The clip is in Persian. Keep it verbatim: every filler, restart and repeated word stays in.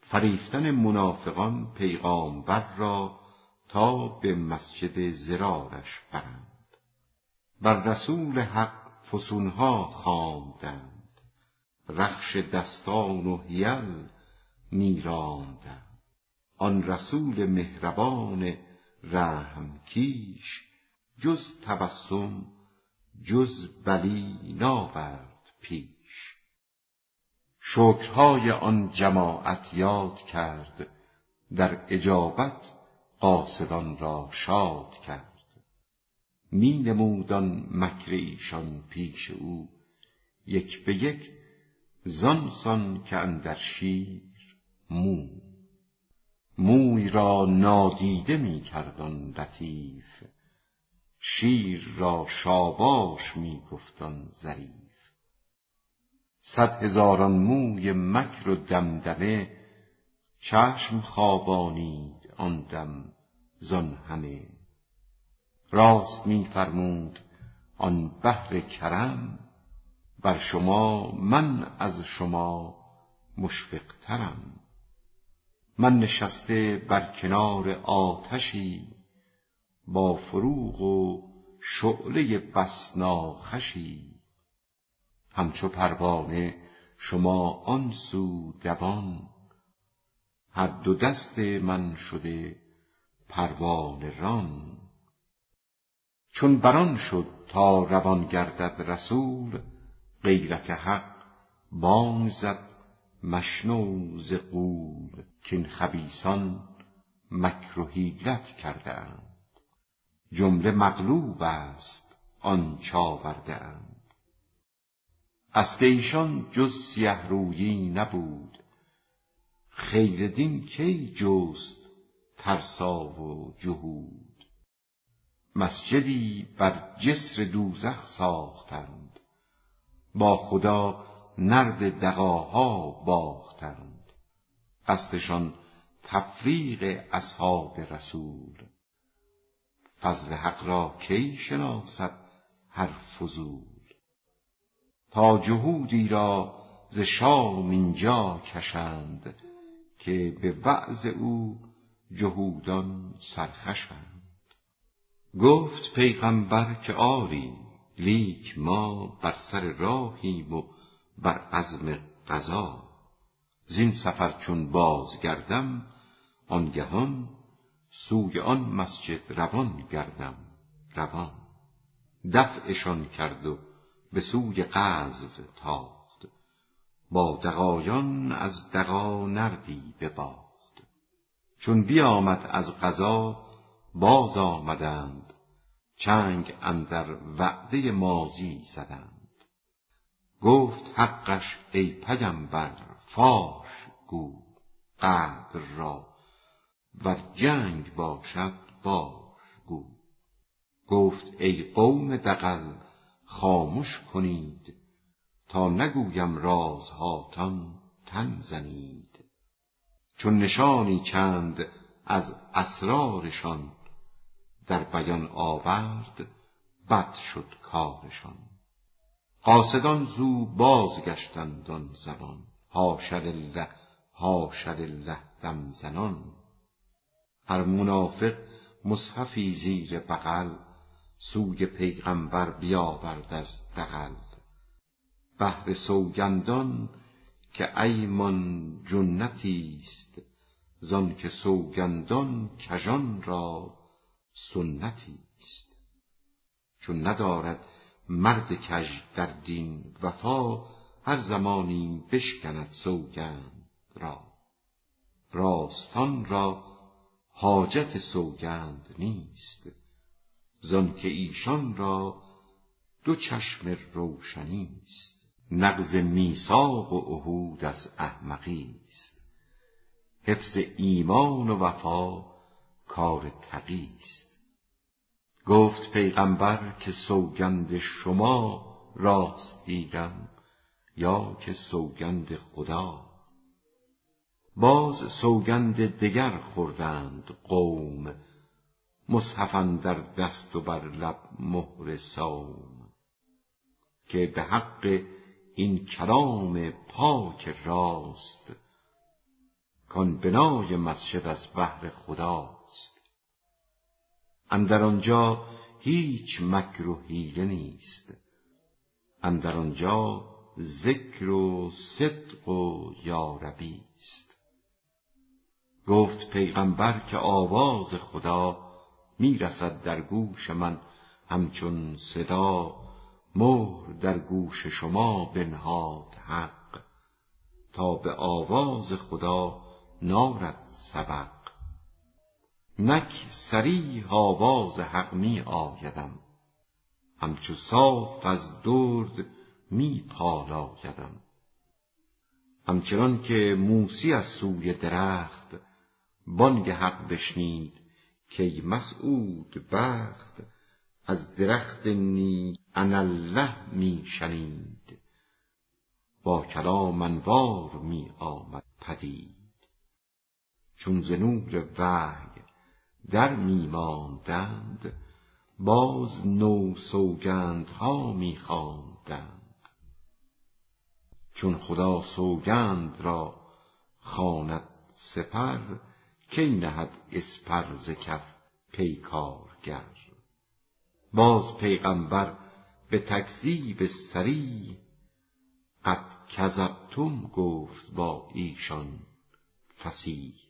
فریفتن منافقان پیغامبر را تا به مسجد ضرارش برند. بر رسول حق فسونها خواندند، رخش دستان و حیل میراندند. آن رسول مهربان رحم کیش، جز تبسم جز بلی ناورد پیش. شکرهای آن جماعت یاد کرد، در اجابت قاصدان را شاد کرد. می نمود آن مکر ایشان پیش او، یک به یک زان سان که اندر شیر مو. موی را نادیده می کرد آن لطیف، شیر را شاباش می گفت آن ظریف. صد هزاران موی مکر و دمدمه، چشم خوابانید آن دم زان همه. راست می فرمود آن بحر کرم، بر شما من از شما مشفق ترم. من نشسته بر کنار آتشی، با فروغ و شعله بس ناخوشی. همچو پروانه شما آن سو دوان، هر دو دست من شده پروانه ران. چون بران شد تا روان گردد رسول، غیرت حق بانگ زد مشنو ز غول. کین خبیثان مکر و حیلت کرده اند، جمله مغلوب است آنچ آورده اند. اصل ایشان جز سیه رویی نبود، خیر دین کی جست ترسا و جهود. مسجدی بر جسر دوزخ ساختند، با خدا نرد دغاها باختند. قصدشان تفریق اصحاب رسول، فضل حق را کی شناسد هر فضول. تا جهودی را ز شام اینجا کشند، که به وعظ او جهودان سرخوشند. گفت پیغمبر که آری، لیک ما بر سر راهیم و بر عزم قضا. زین سفر چون بازگردم، آنگهان سوی آن مسجد روان گردم روان. دفعشان کرد و به سوی غزو تاخت، با دغایان از دغا نردی بباخت. چون بیامد از غزا باز آمدند، چنگ اندر وعده ماضی زدند. گفت حقش ای پیمبر فاش گو قدر را، ور جنگ باشد باش گو. گفت ای قوم دغل خامش کنید، تا نگویم رازهاتان تن زنید. چون نشانی چند از اسرارشان، در بیان آورد بد شد کارشان. قاصدان زو بازگشتند آن زمان، حاش لله حاش لله دم زنان. هر منافق مصحفی زیر بغل، سوی پیغمبر بیاورد از دغل. بهر سوگندان که ایمان جنتیست، زان که سوگندان کژان را سنتیست. چون ندارد مرد کژ در دین وفا، هر زمانی بشکند سوگند را. راستان را حاجت سوگند نیست، زان که ایشان را دو چشم روشنیست. نقض میثاق و عهود از احمقیست، حفظ ایمان و وفا کار تقیست. گفت پیغمبر که سوگند شما راست گیرم، یا که سوگند خدا. باز سوگند دگر خوردند قوم، مصحف اندر دست و بر لب مهر صوم. که به حق این کلام پاک راست، کان بنای مسجد از بهر خداست. اندر آنجا هیچ مکر و حیله نیست، اندر آنجا ذکر و صدق و یاربی است. گفت پیغمبر که آواز خدا می رسد در گوش من همچون صدا. مهر در گوش شما بنهاد حق، تا به آواز خدا نارد سبق. نک صریح آواز حق می آیدم، همچو صاف از درد می پالایدم. همچنان که موسی از سوی درخت بانگ حق بشنید که مسعود بخت، از درخت نی اناالله می شنید، با کلام انوار می آمد پدید. چون ز نور وحی در می ماندند، باز نو سوگندها می خواندند. چون خدا سوگند را خواند سپر، کی نهد اسپر ز کف پیکارگر. باز پیغمبر به تکذیب صریح، قد کذبتم گفت با ایشان فصیح.